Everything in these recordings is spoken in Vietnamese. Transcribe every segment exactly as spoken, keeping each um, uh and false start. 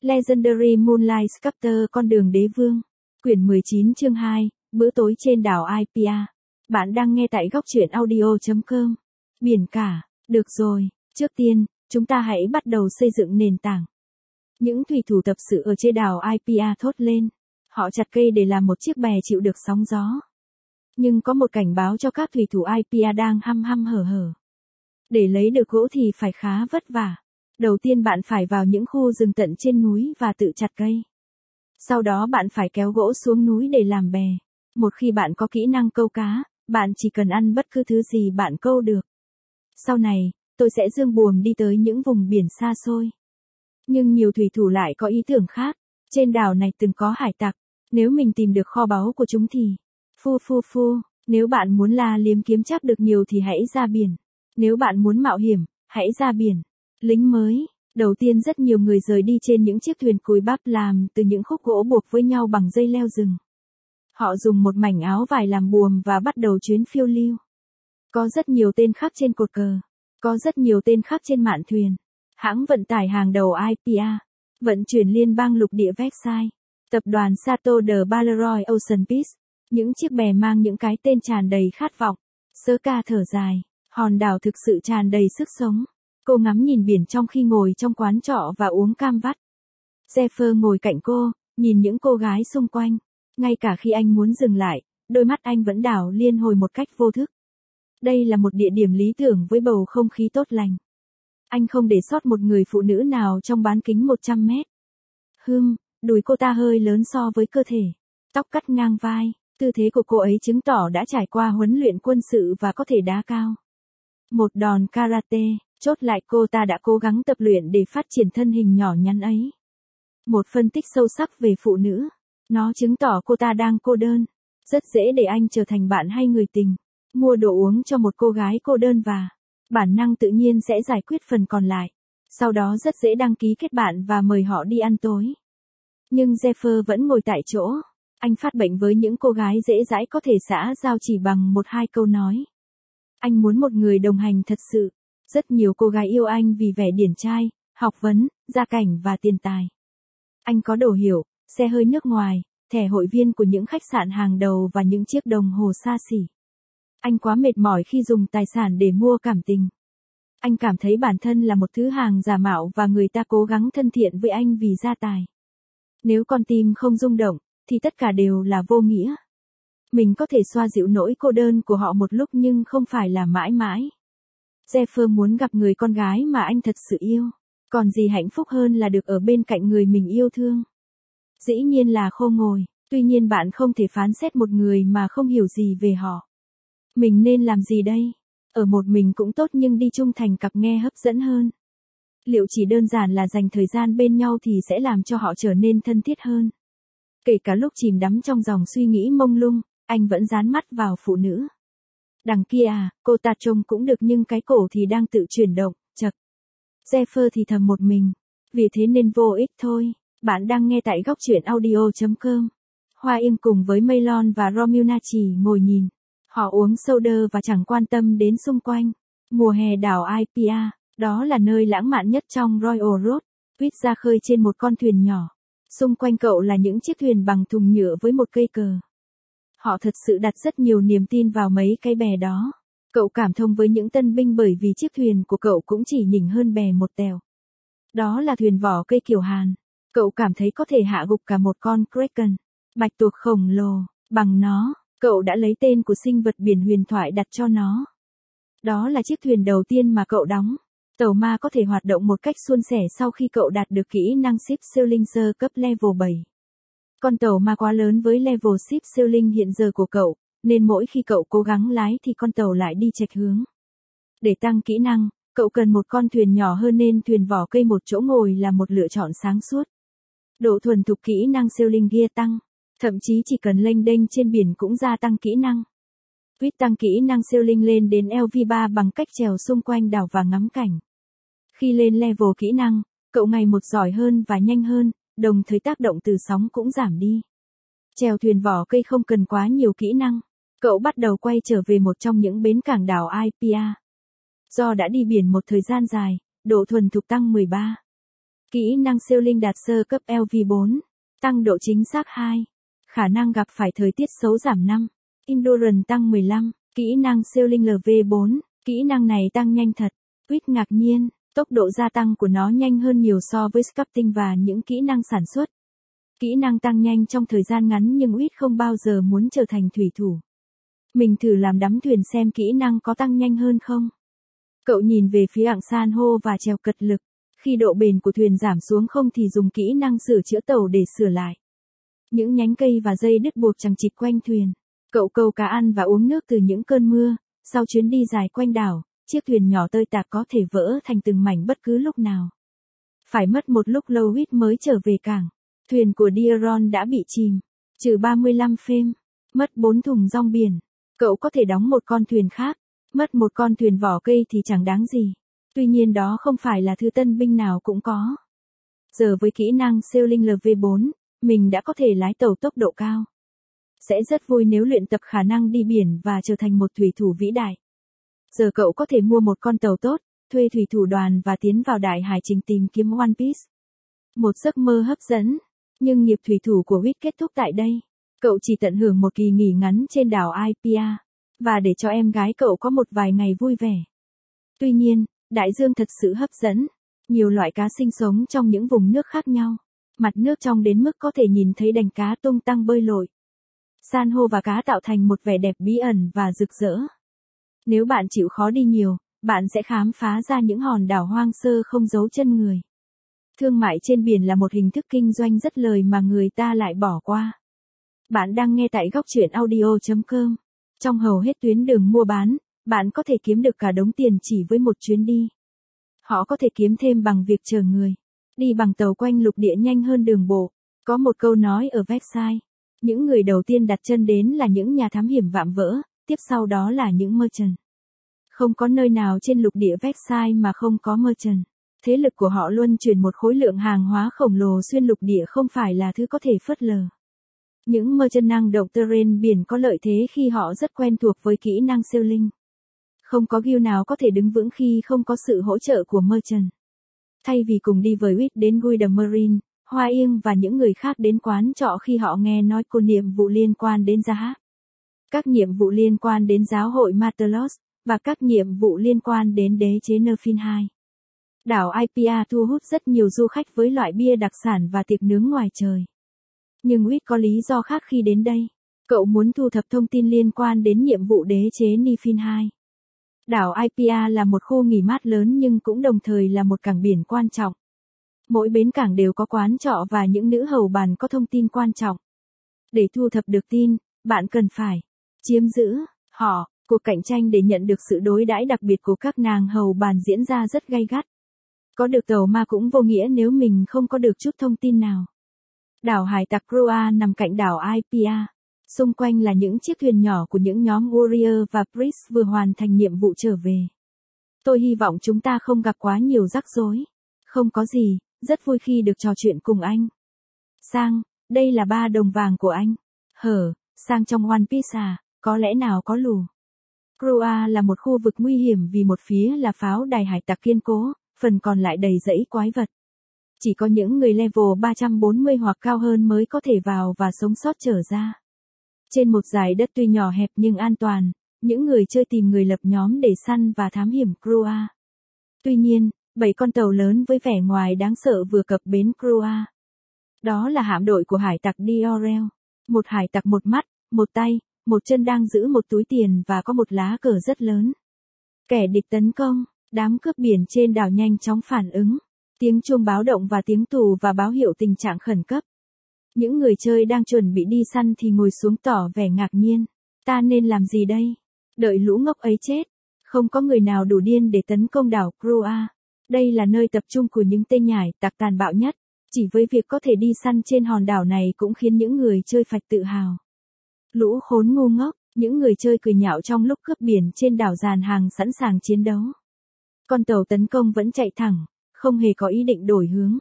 Legendary Moonlight Sculptor Con đường đế vương. Quyển mười chín chương hai, bữa tối trên đảo i pê a. Bạn đang nghe tại góc truyện audio chấm com. Biển cả, được rồi, trước tiên, chúng ta hãy bắt đầu xây dựng nền tảng. Những thủy thủ tập sự ở trên đảo i pê a thốt lên. Họ chặt cây để làm một chiếc bè chịu được sóng gió. Nhưng có một cảnh báo cho các thủy thủ i pê a đang hăm hăm hở hở. Để lấy được gỗ thì phải khá vất vả. Đầu tiên bạn phải vào những khu rừng tận trên núi và tự chặt cây. Sau đó bạn phải kéo gỗ xuống núi để làm bè. Một khi bạn có kỹ năng câu cá, bạn chỉ cần ăn bất cứ thứ gì bạn câu được. Sau này, tôi sẽ dương buồm đi tới những vùng biển xa xôi. Nhưng nhiều thủy thủ lại có ý tưởng khác. Trên đảo này từng có hải tặc. Nếu mình tìm được kho báu của chúng thì... Phu phu phu, nếu bạn muốn la liếm kiếm chắc được nhiều thì hãy ra biển. Nếu bạn muốn mạo hiểm, hãy ra biển. Lính mới, đầu tiên rất nhiều người rời đi trên những chiếc thuyền cùi bắp làm từ những khúc gỗ buộc với nhau bằng dây leo rừng. Họ dùng một mảnh áo vải làm buồm và bắt đầu chuyến phiêu lưu. Có rất nhiều tên khắc trên cột cờ. Có rất nhiều tên khắc trên mạn thuyền. Hãng vận tải hàng đầu i pê a. Vận chuyển liên bang lục địa Versailles. Tập đoàn Sato de Balleroy Ocean Peace. Những chiếc bè mang những cái tên tràn đầy khát vọng. Sớ ca thở dài. Hòn đảo thực sự tràn đầy sức sống. Cô ngắm nhìn biển trong khi ngồi trong quán trọ và uống cam vắt. Zephyr ngồi cạnh cô, nhìn những cô gái xung quanh. Ngay cả khi anh muốn dừng lại, đôi mắt anh vẫn đảo liên hồi một cách vô thức. Đây là một địa điểm lý tưởng với bầu không khí tốt lành. Anh không để sót một người phụ nữ nào trong bán kính một trăm mét. Hừm, đùi cô ta hơi lớn so với cơ thể. Tóc cắt ngang vai, tư thế của cô ấy chứng tỏ đã trải qua huấn luyện quân sự và có thể đá cao. Một đòn karate. Chốt lại cô ta đã cố gắng tập luyện để phát triển thân hình nhỏ nhắn ấy. Một phân tích sâu sắc về phụ nữ. Nó chứng tỏ cô ta đang cô đơn. Rất dễ để anh trở thành bạn hay người tình. Mua đồ uống cho một cô gái cô đơn và bản năng tự nhiên sẽ giải quyết phần còn lại. Sau đó rất dễ đăng ký kết bạn và mời họ đi ăn tối. Nhưng Zephyr vẫn ngồi tại chỗ. Anh phát bệnh với những cô gái dễ dãi có thể xã giao chỉ bằng một hai câu nói. Anh muốn một người đồng hành thật sự. Rất nhiều cô gái yêu anh vì vẻ điển trai, học vấn, gia cảnh và tiền tài. Anh có đồ hiệu, xe hơi nước ngoài, thẻ hội viên của những khách sạn hàng đầu và những chiếc đồng hồ xa xỉ. Anh quá mệt mỏi khi dùng tài sản để mua cảm tình. Anh cảm thấy bản thân là một thứ hàng giả mạo và người ta cố gắng thân thiện với anh vì gia tài. Nếu con tim không rung động, thì tất cả đều là vô nghĩa. Mình có thể xoa dịu nỗi cô đơn của họ một lúc nhưng không phải là mãi mãi. Zephyr muốn gặp người con gái mà anh thật sự yêu. Còn gì hạnh phúc hơn là được ở bên cạnh người mình yêu thương. Dĩ nhiên là khôn ngồi, tuy nhiên bạn không thể phán xét một người mà không hiểu gì về họ. Mình nên làm gì đây? Ở một mình cũng tốt nhưng đi chung thành cặp nghe hấp dẫn hơn. Liệu chỉ đơn giản là dành thời gian bên nhau thì sẽ làm cho họ trở nên thân thiết hơn? Kể cả lúc chìm đắm trong dòng suy nghĩ mông lung, anh vẫn dán mắt vào phụ nữ. Đằng kia à, cô ta trông cũng được nhưng cái cổ thì đang tự chuyển động, chật. Zephyr thì thầm một mình. Vì thế nên vô ích thôi. Bạn đang nghe tại góc truyện audio chấm com. Hoa Yên cùng với Melon và Romuna chỉ ngồi nhìn. Họ uống soda và chẳng quan tâm đến xung quanh. Mùa hè đảo i pê a, đó là nơi lãng mạn nhất trong Royal Road. Quýt ra khơi trên một con thuyền nhỏ. Xung quanh cậu là những chiếc thuyền bằng thùng nhựa với một cây cờ. Họ thật sự đặt rất nhiều niềm tin vào mấy cái bè đó. Cậu cảm thông với những tân binh bởi vì chiếc thuyền của cậu cũng chỉ nhỉnh hơn bè một tèo. Đó là thuyền vỏ cây kiểu Hàn. Cậu cảm thấy có thể hạ gục cả một con Kraken, bạch tuộc khổng lồ, bằng nó. Cậu đã lấy tên của sinh vật biển huyền thoại đặt cho nó. Đó là chiếc thuyền đầu tiên mà cậu đóng. Tàu ma có thể hoạt động một cách suôn sẻ sau khi cậu đạt được kỹ năng ship sailing sơ cấp level bảy. Con tàu ma quá lớn với level ship sailing hiện giờ của cậu, nên mỗi khi cậu cố gắng lái thì con tàu lại đi chệch hướng. Để tăng kỹ năng, cậu cần một con thuyền nhỏ hơn nên thuyền vỏ cây một chỗ ngồi là một lựa chọn sáng suốt. Độ thuần thục kỹ năng sailing gear tăng, thậm chí chỉ cần lênh đênh trên biển cũng gia tăng kỹ năng. Quýt tăng kỹ năng sailing lên đến L V ba bằng cách trèo xung quanh đảo và ngắm cảnh. Khi lên level kỹ năng, cậu ngày một giỏi hơn và nhanh hơn, đồng thời tác động từ sóng cũng giảm đi. Chèo thuyền vỏ cây không cần quá nhiều kỹ năng. Cậu bắt đầu quay trở về một trong những bến cảng đảo i pê a. Do đã đi biển một thời gian dài, độ thuần thục tăng mười ba. Kỹ năng sailing đạt sơ cấp L V bốn. Tăng độ chính xác hai. Khả năng gặp phải thời tiết xấu giảm năm. Endurance tăng mười lăm. Kỹ năng sailing L V bốn. Kỹ năng này tăng nhanh thật. Quýt ngạc nhiên, tốc độ gia tăng của nó nhanh hơn nhiều so với sculpting và những kỹ năng sản xuất. Kỹ năng tăng nhanh trong thời gian ngắn nhưng Quýt không bao giờ muốn trở thành thủy thủ. Mình thử làm đắm thuyền xem kỹ năng có tăng nhanh hơn không. Cậu nhìn về phía ặng san hô và trèo cật lực. Khi độ bền của thuyền giảm xuống không thì dùng kỹ năng sửa chữa tàu để sửa lại. Những nhánh cây và dây đứt buộc chằng chịt quanh thuyền. Cậu câu cá ăn và uống nước từ những cơn mưa. Sau chuyến đi dài quanh đảo, chiếc thuyền nhỏ tơi tạp có thể vỡ thành từng mảnh bất cứ lúc nào. Phải mất một lúc lâu Quýt mới trở về cảng. Thuyền của Diaron đã bị chìm. Trừ ba mươi lăm phêm. Mất bốn thùng rong biển. Cậu có thể đóng một con thuyền khác. Mất một con thuyền vỏ cây thì chẳng đáng gì. Tuy nhiên đó không phải là thứ tân binh nào cũng có. Giờ với kỹ năng sailing L V bốn, mình đã có thể lái tàu tốc độ cao. Sẽ rất vui nếu luyện tập khả năng đi biển và trở thành một thủy thủ vĩ đại. Giờ cậu có thể mua một con tàu tốt, thuê thủy thủ đoàn và tiến vào đại hải trình tìm kiếm One Piece. Một giấc mơ hấp dẫn, nhưng nghiệp thủy thủ của Quýt kết thúc tại đây. Cậu chỉ tận hưởng một kỳ nghỉ ngắn trên đảo Aipia, và để cho em gái cậu có một vài ngày vui vẻ. Tuy nhiên, đại dương thật sự hấp dẫn. Nhiều loại cá sinh sống trong những vùng nước khác nhau. Mặt nước trong đến mức có thể nhìn thấy đàn cá tung tăng bơi lội. San hô và cá tạo thành một vẻ đẹp bí ẩn và rực rỡ. Nếu bạn chịu khó đi nhiều, bạn sẽ khám phá ra những hòn đảo hoang sơ không giấu chân người. Thương mại trên biển là một hình thức kinh doanh rất lời mà người ta lại bỏ qua. Bạn đang nghe tại góc truyện audio chấm com. Trong hầu hết tuyến đường mua bán, bạn có thể kiếm được cả đống tiền chỉ với một chuyến đi. Họ có thể kiếm thêm bằng việc chờ người. Đi bằng tàu quanh lục địa nhanh hơn đường bộ. Có một câu nói ở Versailles. Những người đầu tiên đặt chân đến là những nhà thám hiểm vạm vỡ, tiếp sau đó là những merchant. Không có nơi nào trên lục địa Versailles mà không có merchant. Thế lực của họ luân chuyển một khối lượng hàng hóa khổng lồ xuyên lục địa không phải là thứ có thể phớt lờ. Những merchant năng động terrain biển có lợi thế khi họ rất quen thuộc với kỹ năng sailing. Không có guild nào có thể đứng vững khi không có sự hỗ trợ của merchant. Thay vì cùng đi với Quýt đến Guy de Marine, Hoa Yên và những người khác đến quán trọ khi họ nghe nói cô nhiệm vụ liên quan đến gia hát. Các nhiệm vụ liên quan đến giáo hội Matelos, và các nhiệm vụ liên quan đến đế chế Nerfin hai. Đảo Aipia thu hút rất nhiều du khách với loại bia đặc sản và tiệc nướng ngoài trời. Nhưng Quýt có lý do khác khi đến đây. Cậu muốn thu thập thông tin liên quan đến nhiệm vụ đế chế Nerfin hai. Đảo Aipia là một khu nghỉ mát lớn nhưng cũng đồng thời là một cảng biển quan trọng. Mỗi bến cảng đều có quán trọ và những nữ hầu bàn có thông tin quan trọng. Để thu thập được tin, bạn cần phải chiếm giữ họ. Cuộc cạnh tranh để nhận được sự đối đãi đặc biệt của các nàng hầu bàn diễn ra rất gay gắt. Có được tàu ma cũng vô nghĩa nếu mình không có được chút thông tin nào. Đảo hải tặc Croa nằm cạnh đảo Aipia. Xung quanh là những chiếc thuyền nhỏ của những nhóm warrior và priest vừa hoàn thành nhiệm vụ trở về. Tôi hy vọng chúng ta không gặp quá nhiều rắc rối. Không có gì, rất vui khi được trò chuyện cùng anh. Sang, đây là ba đồng vàng của anh. Hở, sang trong One Piece à, có lẽ nào có lù. Croa là một khu vực nguy hiểm vì một phía là pháo đài hải tặc kiên cố, phần còn lại đầy rẫy quái vật. Chỉ có những người level ba trăm bốn mươi hoặc cao hơn mới có thể vào và sống sót trở ra. Trên một dải đất tuy nhỏ hẹp nhưng an toàn, những người chơi tìm người lập nhóm để săn và thám hiểm Croa. Tuy nhiên, bảy con tàu lớn với vẻ ngoài đáng sợ vừa cập bến Croa. Đó là hạm đội của hải tặc Diorel. Một hải tặc một mắt, một tay, một chân đang giữ một túi tiền và có một lá cờ rất lớn. Kẻ địch tấn công, đám cướp biển trên đảo nhanh chóng phản ứng. Tiếng chuông báo động và tiếng tù và báo hiệu tình trạng khẩn cấp. Những người chơi đang chuẩn bị đi săn thì ngồi xuống tỏ vẻ ngạc nhiên. Ta nên làm gì đây? Đợi lũ ngốc ấy chết. Không có người nào đủ điên để tấn công đảo Croa. Đây là nơi tập trung của những tên nhải tặc tàn bạo nhất. Chỉ với việc có thể đi săn trên hòn đảo này cũng khiến những người chơi phạch tự hào. Lũ khốn ngu ngốc, những người chơi cười nhạo trong lúc cướp biển trên đảo dàn hàng sẵn sàng chiến đấu. Con tàu tấn công vẫn chạy thẳng, không hề có ý định đổi hướng.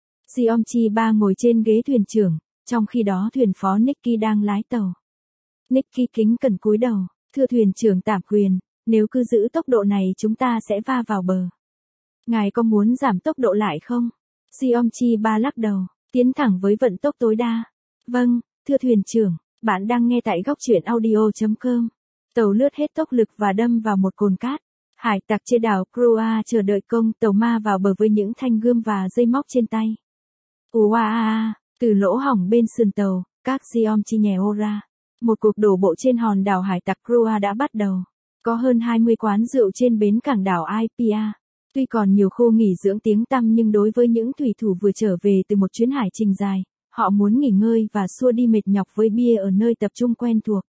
Xiomchi ba ngồi trên ghế thuyền trưởng, trong khi đó thuyền phó Nicky đang lái tàu. Nicky kính cẩn cúi đầu, thưa thuyền trưởng tạm quyền, nếu cứ giữ tốc độ này chúng ta sẽ va vào bờ. Ngài có muốn giảm tốc độ lại không? Jeongchi ba lắc đầu, tiến thẳng với vận tốc tối đa. Vâng, thưa thuyền trưởng, bạn đang nghe tại góc truyện audio.com. Tàu lướt hết tốc lực và đâm vào một cồn cát. Hải tặc trên đảo Croa chờ đợi công tàu ma vào bờ với những thanh gươm và dây móc trên tay. Ua, từ lỗ hổng bên sườn tàu, các Jeongchi nhèo ra. Một cuộc đổ bộ trên hòn đảo hải tặc Croa đã bắt đầu. Có hơn hai mươi quán rượu trên bến cảng đảo Aipia. Tuy còn nhiều khu nghỉ dưỡng tiếng tăm nhưng đối với những thủy thủ vừa trở về từ một chuyến hải trình dài, họ muốn nghỉ ngơi và xua đi mệt nhọc với bia ở nơi tập trung quen thuộc.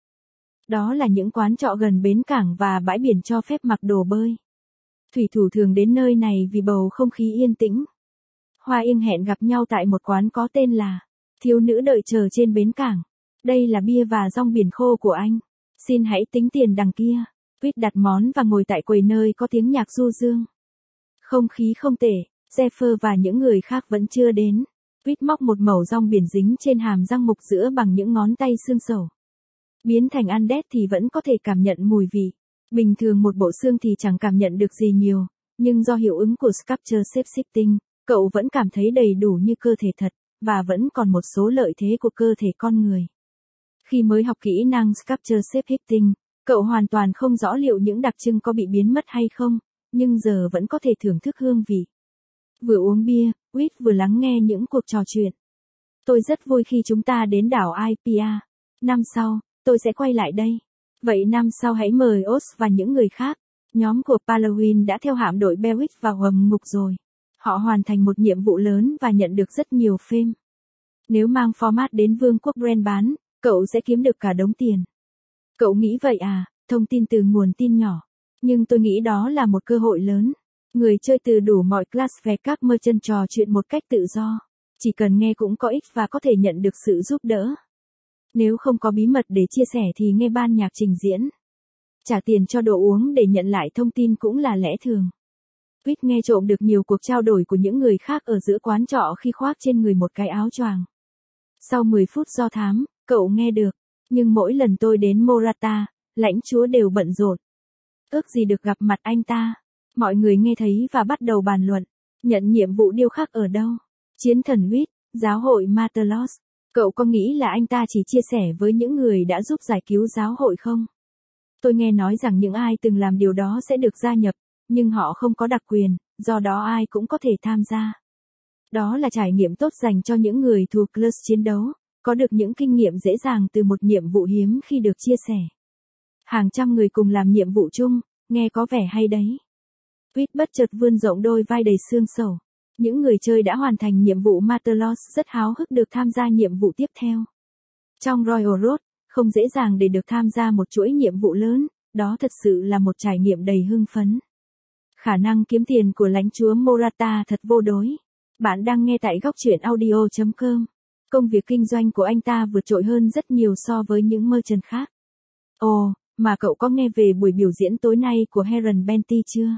Đó là những quán trọ gần bến cảng và bãi biển cho phép mặc đồ bơi. Thủy thủ thường đến nơi này vì bầu không khí yên tĩnh. Hoa Yên hẹn gặp nhau tại một quán có tên là Thiếu nữ đợi chờ trên bến cảng. Đây là bia và rong biển khô của anh. Xin hãy tính tiền đằng kia. Quýt đặt món và ngồi tại quầy nơi có tiếng nhạc du dương. Không khí không tệ, Zephyr và những người khác vẫn chưa đến. Quýt móc một mẩu rong biển dính trên hàm răng mục giữa bằng những ngón tay xương sầu. Biến thành ăn đét thì vẫn có thể cảm nhận mùi vị. Bình thường một bộ xương thì chẳng cảm nhận được gì nhiều, nhưng do hiệu ứng của Sculpture Shape Shifting, cậu vẫn cảm thấy đầy đủ như cơ thể thật, và vẫn còn một số lợi thế của cơ thể con người. Khi mới học kỹ năng Sculpture Shape Shifting, cậu hoàn toàn không rõ liệu những đặc trưng có bị biến mất hay không, nhưng giờ vẫn có thể thưởng thức hương vị. Vừa uống bia, Quýt vừa lắng nghe những cuộc trò chuyện. Tôi rất vui khi chúng ta đến đảo Aipia. Năm sau, tôi sẽ quay lại đây. Vậy năm sau hãy mời Oz và những người khác. Nhóm của Pallowin đã theo hạm đội Berwick vào hầm ngục rồi. Họ hoàn thành một nhiệm vụ lớn và nhận được rất nhiều phim. Nếu mang format đến Vương quốc Bren bán, cậu sẽ kiếm được cả đống tiền. Cậu nghĩ vậy à? Thông tin từ nguồn tin nhỏ. Nhưng tôi nghĩ đó là một cơ hội lớn. Người chơi từ đủ mọi class về các merchant trò chuyện một cách tự do. Chỉ cần nghe cũng có ích và có thể nhận được sự giúp đỡ. Nếu không có bí mật để chia sẻ thì nghe ban nhạc trình diễn. Trả tiền cho đồ uống để nhận lại thông tin cũng là lẽ thường. Quýt nghe trộm được nhiều cuộc trao đổi của những người khác ở giữa quán trọ khi khoác trên người một cái áo choàng. Sau mười phút do thám, cậu nghe được. Nhưng mỗi lần tôi đến Morata, lãnh chúa đều bận rộn. Ước gì được gặp mặt anh ta. Mọi người nghe thấy và bắt đầu bàn luận. Nhận nhiệm vụ điêu khắc ở đâu? Chiến thần Quýt, giáo hội Matelos. Cậu có nghĩ là anh ta chỉ chia sẻ với những người đã giúp giải cứu giáo hội không? Tôi nghe nói rằng những ai từng làm điều đó sẽ được gia nhập, nhưng họ không có đặc quyền, do đó ai cũng có thể tham gia. Đó là trải nghiệm tốt dành cho những người thuộc class chiến đấu, có được những kinh nghiệm dễ dàng từ một nhiệm vụ hiếm khi được chia sẻ. Hàng trăm người cùng làm nhiệm vụ chung, nghe có vẻ hay đấy. Quýt bất chợt vươn rộng đôi vai đầy xương sầu. Những người chơi đã hoàn thành nhiệm vụ Matelos rất háo hức được tham gia nhiệm vụ tiếp theo. Trong Royal Road, không dễ dàng để được tham gia một chuỗi nhiệm vụ lớn, đó thật sự là một trải nghiệm đầy hưng phấn. Khả năng kiếm tiền của lãnh chúa Morata thật vô đối. Bạn đang nghe tại góc truyện audio.com. Công việc kinh doanh của anh ta vượt trội hơn rất nhiều so với những merchant khác. Ồ, mà cậu có nghe về buổi biểu diễn tối nay của Heron Benty chưa?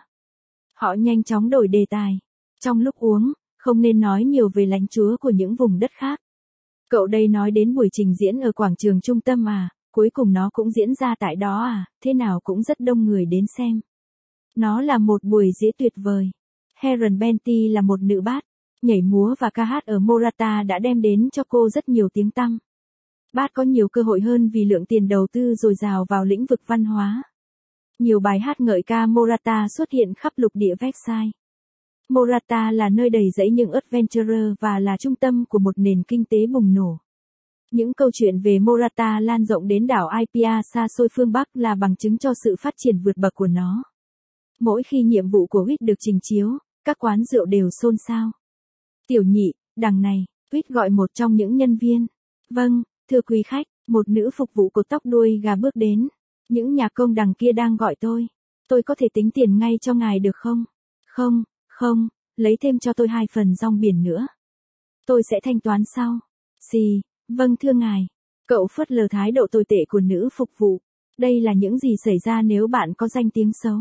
Họ nhanh chóng đổi đề tài. Trong lúc uống, không nên nói nhiều về lãnh chúa của những vùng đất khác. Cậu đây nói đến buổi trình diễn ở quảng trường trung tâm à, cuối cùng nó cũng diễn ra tại đó à, thế nào cũng rất đông người đến xem. Nó là một buổi diễn tuyệt vời. Heron Benty là một nữ bát, nhảy múa và ca hát ở Morata đã đem đến cho cô rất nhiều tiếng tăm. Bát có nhiều cơ hội hơn vì lượng tiền đầu tư dồi dào vào lĩnh vực văn hóa. Nhiều bài hát ngợi ca Morata xuất hiện khắp lục địa Versailles. Morata là nơi đầy rẫy những adventurer và là trung tâm của một nền kinh tế bùng nổ. Những câu chuyện về Morata lan rộng đến đảo Aipia xa xôi phương Bắc là bằng chứng cho sự phát triển vượt bậc của nó. Mỗi khi nhiệm vụ của Quýt được trình chiếu, các quán rượu đều xôn xao. Tiểu nhị, đằng này, Quýt gọi một trong những nhân viên. Vâng, thưa quý khách, một nữ phục vụ cột tóc đuôi gà bước đến. Những nhà công đằng kia đang gọi tôi. Tôi có thể tính tiền ngay cho ngài được không? Không, không, lấy thêm cho tôi hai phần rong biển nữa. Tôi sẽ thanh toán sau. Xì, vâng thưa ngài. Cậu phớt lờ thái độ tồi tệ của nữ phục vụ. Đây là những gì xảy ra nếu bạn có danh tiếng xấu.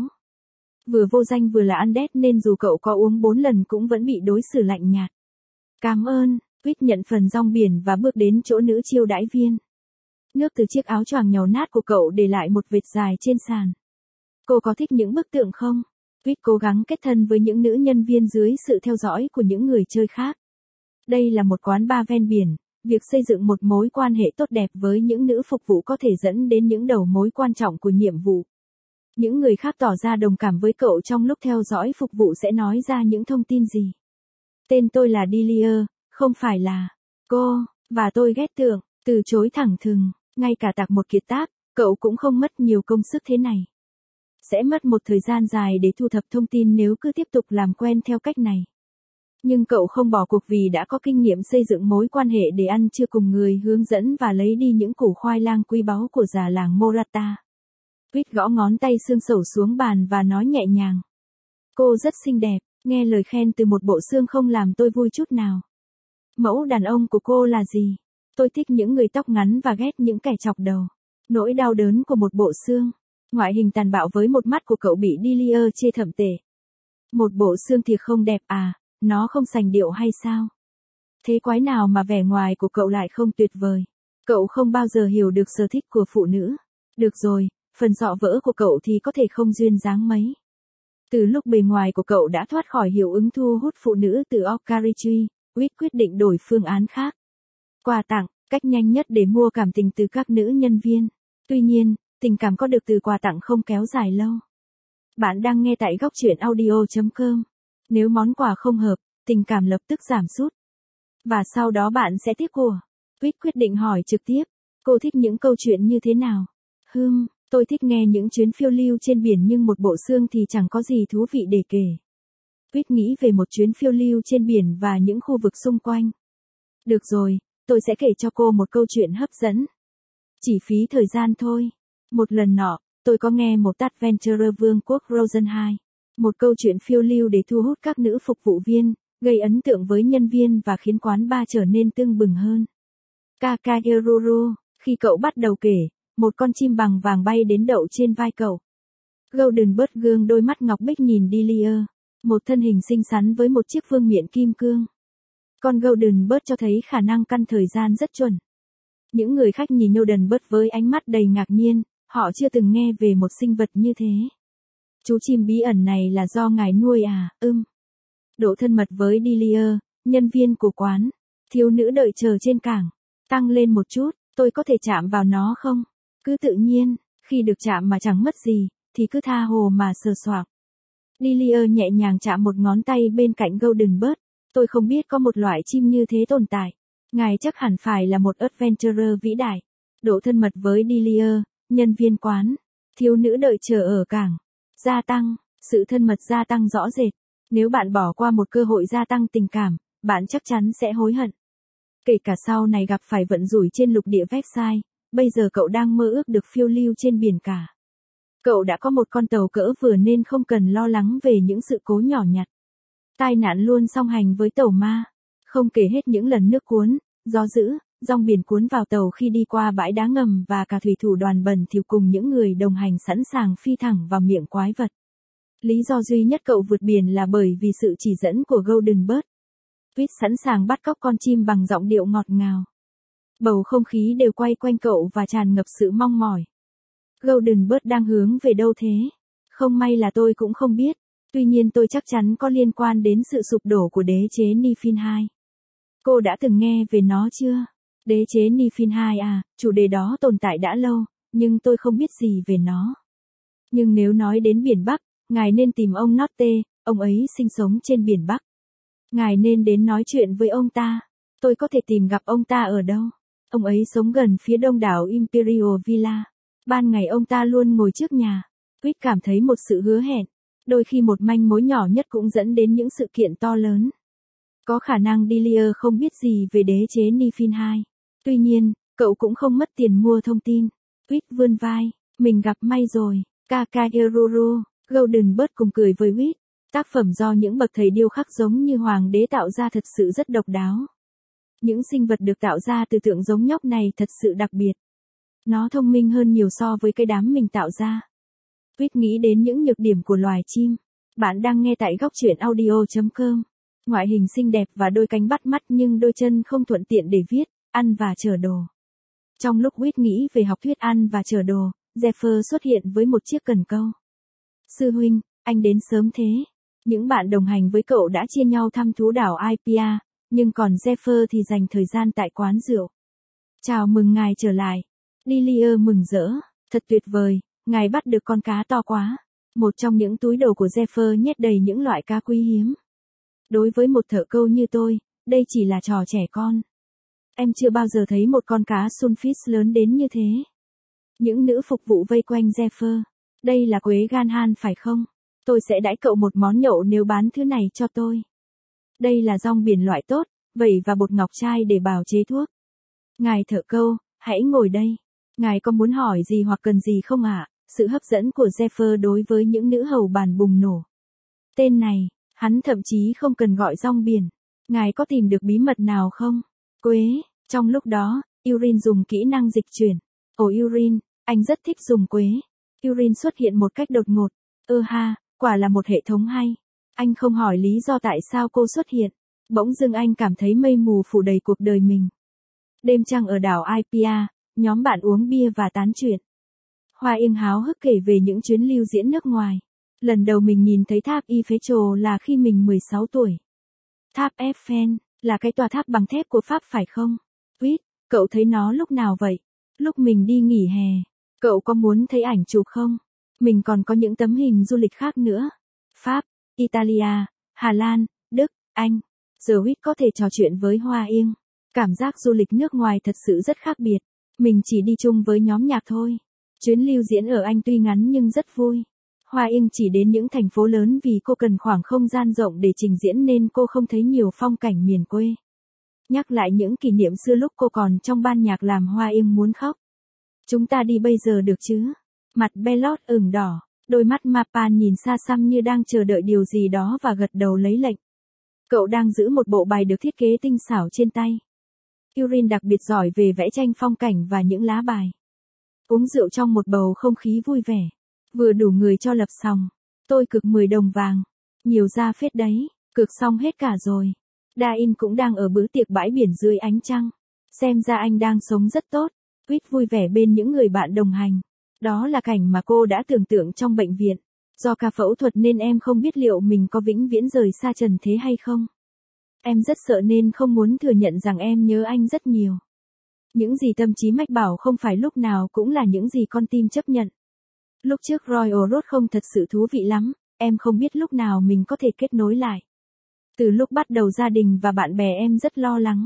Vừa vô danh vừa là ăn đét nên dù cậu có uống bốn lần cũng vẫn bị đối xử lạnh nhạt. Cảm ơn, Quýt nhận phần rong biển và bước đến chỗ nữ chiêu đãi viên. Nước từ chiếc áo choàng nhàu nát của cậu để lại một vệt dài trên sàn. Cô có thích những bức tượng không? Quýt cố gắng kết thân với những nữ nhân viên dưới sự theo dõi của những người chơi khác. Đây là một quán bar ven biển, việc xây dựng một mối quan hệ tốt đẹp với những nữ phục vụ có thể dẫn đến những đầu mối quan trọng của nhiệm vụ. Những người khác tỏ ra đồng cảm với cậu trong lúc theo dõi phục vụ sẽ nói ra những thông tin gì. Tên tôi là Delia, không phải là cô, và tôi ghét tưởng, từ chối thẳng thừng, ngay cả tạc một kiệt tác, cậu cũng không mất nhiều công sức thế này. Sẽ mất một thời gian dài để thu thập thông tin nếu cứ tiếp tục làm quen theo cách này. Nhưng cậu không bỏ cuộc vì đã có kinh nghiệm xây dựng mối quan hệ để ăn trưa cùng người hướng dẫn và lấy đi những củ khoai lang quý báu của già làng Morata. Quýt gõ ngón tay xương sẩu xuống bàn và nói nhẹ nhàng. Cô rất xinh đẹp, nghe lời khen từ một bộ xương không làm tôi vui chút nào. Mẫu đàn ông của cô là gì? Tôi thích những người tóc ngắn và ghét những kẻ chọc đầu. Nỗi đau đớn của một bộ xương. Ngoại hình tàn bạo với một mắt của cậu bị Delia chê thậm tệ. Một bộ xương thì không đẹp à, nó không sành điệu hay sao? Thế quái nào mà vẻ ngoài của cậu lại không tuyệt vời? Cậu không bao giờ hiểu được sở thích của phụ nữ. Được rồi, phần sọ vỡ của cậu thì có thể không duyên dáng mấy. Từ lúc bề ngoài của cậu đã thoát khỏi hiệu ứng thu hút phụ nữ từ Okarichi, Quýt quyết định đổi phương án khác. Quà tặng, cách nhanh nhất để mua cảm tình từ các nữ nhân viên. Tuy nhiên, tình cảm có được từ quà tặng không kéo dài lâu. Bạn đang nghe tại góc truyện audio chấm com. Nếu món quà không hợp, tình cảm lập tức giảm sút. Và sau đó bạn sẽ tiếc của. Quýt quyết định hỏi trực tiếp. Cô thích những câu chuyện như thế nào? Hừm, tôi thích nghe những chuyến phiêu lưu trên biển nhưng một bộ xương thì chẳng có gì thú vị để kể. Quýt nghĩ về một chuyến phiêu lưu trên biển và những khu vực xung quanh. Được rồi, tôi sẽ kể cho cô một câu chuyện hấp dẫn. Chỉ phí thời gian thôi. Một lần nọ, tôi có nghe một adventure vương quốc Rosen hai. Một câu chuyện phiêu lưu để thu hút các nữ phục vụ viên, gây ấn tượng với nhân viên và khiến quán bar trở nên tưng bừng hơn. Kakageruru, khi cậu bắt đầu kể, một con chim bằng vàng bay đến đậu trên vai cậu. Golden Bird gương đôi mắt ngọc bích nhìn Delia, một thân hình xinh xắn với một chiếc vương miện kim cương. Con Golden Bird cho thấy khả năng căn thời gian rất chuẩn. Những người khách nhìn Golden Bird với ánh mắt đầy ngạc nhiên, họ chưa từng nghe về một sinh vật như thế. Chú chim bí ẩn này là do ngài nuôi à, ưm. Độ thân mật với Delia, nhân viên của quán, thiếu nữ đợi chờ trên cảng, tăng lên một chút, tôi có thể chạm vào nó không? Cứ tự nhiên, khi được chạm mà chẳng mất gì, thì cứ tha hồ mà sờ soạng. Delia nhẹ nhàng chạm một ngón tay bên cạnh Golden Bird, tôi không biết có một loại chim như thế tồn tại. Ngài chắc hẳn phải là một adventurer vĩ đại. Độ thân mật với Delia, nhân viên quán, thiếu nữ đợi chờ ở cảng, gia tăng, sự thân mật gia tăng rõ rệt. Nếu bạn bỏ qua một cơ hội gia tăng tình cảm, bạn chắc chắn sẽ hối hận. Kể cả sau này gặp phải vận rủi trên lục địa Versailles, bây giờ cậu đang mơ ước được phiêu lưu trên biển cả. Cậu đã có một con tàu cỡ vừa nên không cần lo lắng về những sự cố nhỏ nhặt. Tai nạn luôn song hành với tàu ma. Không kể hết những lần nước cuốn, gió dữ, dòng biển cuốn vào tàu khi đi qua bãi đá ngầm và cả thủy thủ đoàn bẩn thỉu cùng những người đồng hành sẵn sàng phi thẳng vào miệng quái vật. Lý do duy nhất cậu vượt biển là bởi vì sự chỉ dẫn của Golden Bird. Quýt sẵn sàng bắt cóc con chim bằng giọng điệu ngọt ngào. Bầu không khí đều quay quanh cậu và tràn ngập sự mong mỏi. Golden Bird đang hướng về đâu thế? Không may là tôi cũng không biết. Tuy nhiên tôi chắc chắn có liên quan đến sự sụp đổ của đế chế Nifin hai. Cô đã từng nghe về nó chưa? Đế chế Nifin hai à, chủ đề đó tồn tại đã lâu, nhưng tôi không biết gì về nó. Nhưng nếu nói đến biển Bắc, ngài nên tìm ông Norte, ông ấy sinh sống trên biển Bắc. Ngài nên đến nói chuyện với ông ta. Tôi có thể tìm gặp ông ta ở đâu? Ông ấy sống gần phía đông đảo Imperial Villa. Ban ngày ông ta luôn ngồi trước nhà. Quýt cảm thấy một sự hứa hẹn. Đôi khi một manh mối nhỏ nhất cũng dẫn đến những sự kiện to lớn. Có khả năng Delia không biết gì về đế chế Nifin hai. Tuy nhiên, cậu cũng không mất tiền mua thông tin. Quýt vươn vai. Mình gặp may rồi. Kakageruru, Golden Bird cùng cười với Quýt. Tác phẩm do những bậc thầy điêu khắc giống như hoàng đế tạo ra thật sự rất độc đáo. Những sinh vật được tạo ra từ tượng giống nhóc này thật sự đặc biệt. Nó thông minh hơn nhiều so với cái đám mình tạo ra. Quýt nghĩ đến những nhược điểm của loài chim. Bạn đang nghe tại góc truyện audio chấm com. Ngoại hình xinh đẹp và đôi cánh bắt mắt nhưng đôi chân không thuận tiện để viết, ăn và chở đồ. Trong lúc Quýt nghĩ về học thuyết ăn và chở đồ, Zephyr xuất hiện với một chiếc cần câu. Sư huynh, Anh đến sớm thế. Những bạn đồng hành với cậu đã chia nhau thăm thú đảo Aipia, nhưng còn Zephyr thì dành thời gian tại quán rượu. Chào mừng ngài trở lại. Lilia mừng rỡ. Thật tuyệt vời, ngài bắt được con cá to quá. Một trong những túi đồ của Zephyr nhét đầy những loại cá quý hiếm. Đối với một thợ câu như tôi, đây chỉ là trò trẻ con. Em chưa bao giờ thấy một con cá sunfish lớn đến như thế. Những nữ phục vụ vây quanh Zephyr. Đây là quế gan han phải không? Tôi sẽ đãi cậu một món nhậu nếu bán thứ này cho tôi. Đây là rong biển loại tốt, vẩy và bột ngọc trai để bào chế thuốc. Ngài thợ câu, hãy ngồi đây. Ngài có muốn hỏi gì hoặc cần gì không ạ? À? Sự hấp dẫn của Zephyr đối với những nữ hầu bàn bùng nổ. Tên này, hắn thậm chí không cần gọi rong biển. Ngài có tìm được bí mật nào không? Quế, trong lúc đó, Urin dùng kỹ năng dịch chuyển. Ồ Urin, anh rất thích dùng quế. Urin xuất hiện một cách đột ngột. Ơ ha, quả là một hệ thống hay. Anh không hỏi lý do tại sao cô xuất hiện. Bỗng dưng anh cảm thấy mây mù phủ đầy cuộc đời mình. Đêm trăng ở đảo Aipia, nhóm bạn uống bia và tán chuyện. Hoa Yên háo hức kể về những chuyến lưu diễn nước ngoài. Lần đầu mình nhìn thấy tháp Eiffel là khi mình mười sáu tuổi. Tháp Eiffel, là cái tòa tháp bằng thép của Pháp phải không? Quýt, cậu thấy nó lúc nào vậy? Lúc mình đi nghỉ hè. Cậu có muốn thấy ảnh chụp không? Mình còn có những tấm hình du lịch khác nữa. Pháp, Italia, Hà Lan, Đức, Anh. Giờ Quýt có thể trò chuyện với Hoa Yên. Cảm giác du lịch nước ngoài thật sự rất khác biệt. Mình chỉ đi chung với nhóm nhạc thôi. Chuyến lưu diễn ở Anh tuy ngắn nhưng rất vui. Hoa Yên chỉ đến những thành phố lớn vì cô cần khoảng không gian rộng để trình diễn nên cô không thấy nhiều phong cảnh miền quê. Nhắc lại những kỷ niệm xưa lúc cô còn trong ban nhạc làm Hoa Yên muốn khóc. Chúng ta đi bây giờ được chứ? Mặt Bellot ửng đỏ, đôi mắt Mapan nhìn xa xăm như đang chờ đợi điều gì đó và gật đầu lấy lệnh. Cậu đang giữ một bộ bài được thiết kế tinh xảo trên tay. Urin đặc biệt giỏi về vẽ tranh phong cảnh và những lá bài. Uống rượu trong một bầu không khí vui vẻ. Vừa đủ người cho lập sòng. Tôi cược mười đồng vàng. Nhiều ra phết đấy, cược xong hết cả rồi. Dain cũng đang ở bữa tiệc bãi biển dưới ánh trăng. Xem ra anh đang sống rất tốt. Quýt vui vẻ bên những người bạn đồng hành. Đó là cảnh mà cô đã tưởng tượng trong bệnh viện. Do ca phẫu thuật nên em không biết liệu mình có vĩnh viễn rời xa trần thế hay không. Em rất sợ nên không muốn thừa nhận rằng em nhớ anh rất nhiều. Những gì tâm trí mách bảo không phải lúc nào cũng là những gì con tim chấp nhận. Lúc trước Royal Road không thật sự thú vị lắm, em không biết lúc nào mình có thể kết nối lại. Từ lúc bắt đầu gia đình và bạn bè em rất lo lắng.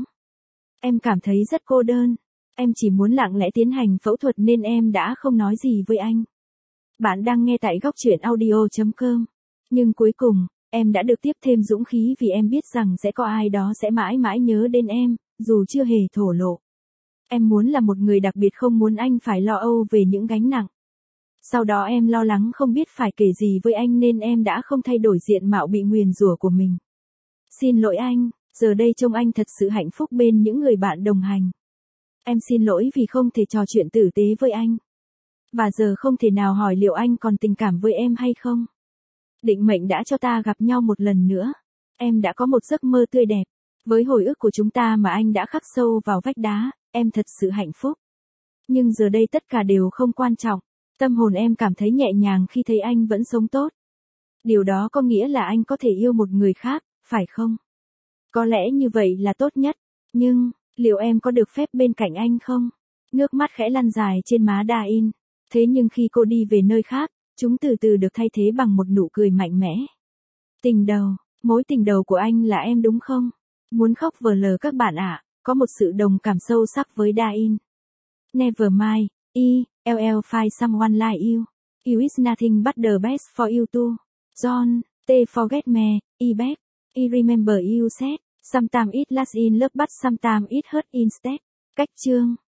Em cảm thấy rất cô đơn. Em chỉ muốn lặng lẽ tiến hành phẫu thuật nên em đã không nói gì với anh. Bạn đang nghe tại góc truyện audio chấm com. Nhưng cuối cùng, em đã được tiếp thêm dũng khí vì em biết rằng sẽ có ai đó sẽ mãi mãi nhớ đến em, dù chưa hề thổ lộ. Em muốn là một người đặc biệt không muốn anh phải lo âu về những gánh nặng. Sau đó em lo lắng không biết phải kể gì với anh nên em đã không thay đổi diện mạo bị nguyền rủa của mình. Xin lỗi anh, giờ đây trông anh thật sự hạnh phúc bên những người bạn đồng hành. Em xin lỗi vì không thể trò chuyện tử tế với anh. Và giờ không thể nào hỏi liệu anh còn tình cảm với em hay không. Định mệnh đã cho ta gặp nhau một lần nữa. Em đã có một giấc mơ tươi đẹp. Với hồi ức của chúng ta mà anh đã khắc sâu vào vách đá, em thật sự hạnh phúc. Nhưng giờ đây tất cả đều không quan trọng. Tâm hồn em cảm thấy nhẹ nhàng khi thấy anh vẫn sống tốt. Điều đó có nghĩa là anh có thể yêu một người khác, phải không? Có lẽ như vậy là tốt nhất. Nhưng, liệu em có được phép bên cạnh anh không? Nước mắt khẽ lăn dài trên má Dain. Thế nhưng khi cô đi về nơi khác, chúng từ từ được thay thế bằng một nụ cười mạnh mẽ. Tình đầu, mối tình đầu của anh là em đúng không? Muốn khóc vờ lờ các bạn ạ, à, có một sự đồng cảm sâu sắc với Dain. Never mind, E, L L find someone like you. You is nothing but the best for you too. John, T forget me, E back. I remember you said, sometimes it lasts in love but sometimes it hurt instead. Cách chương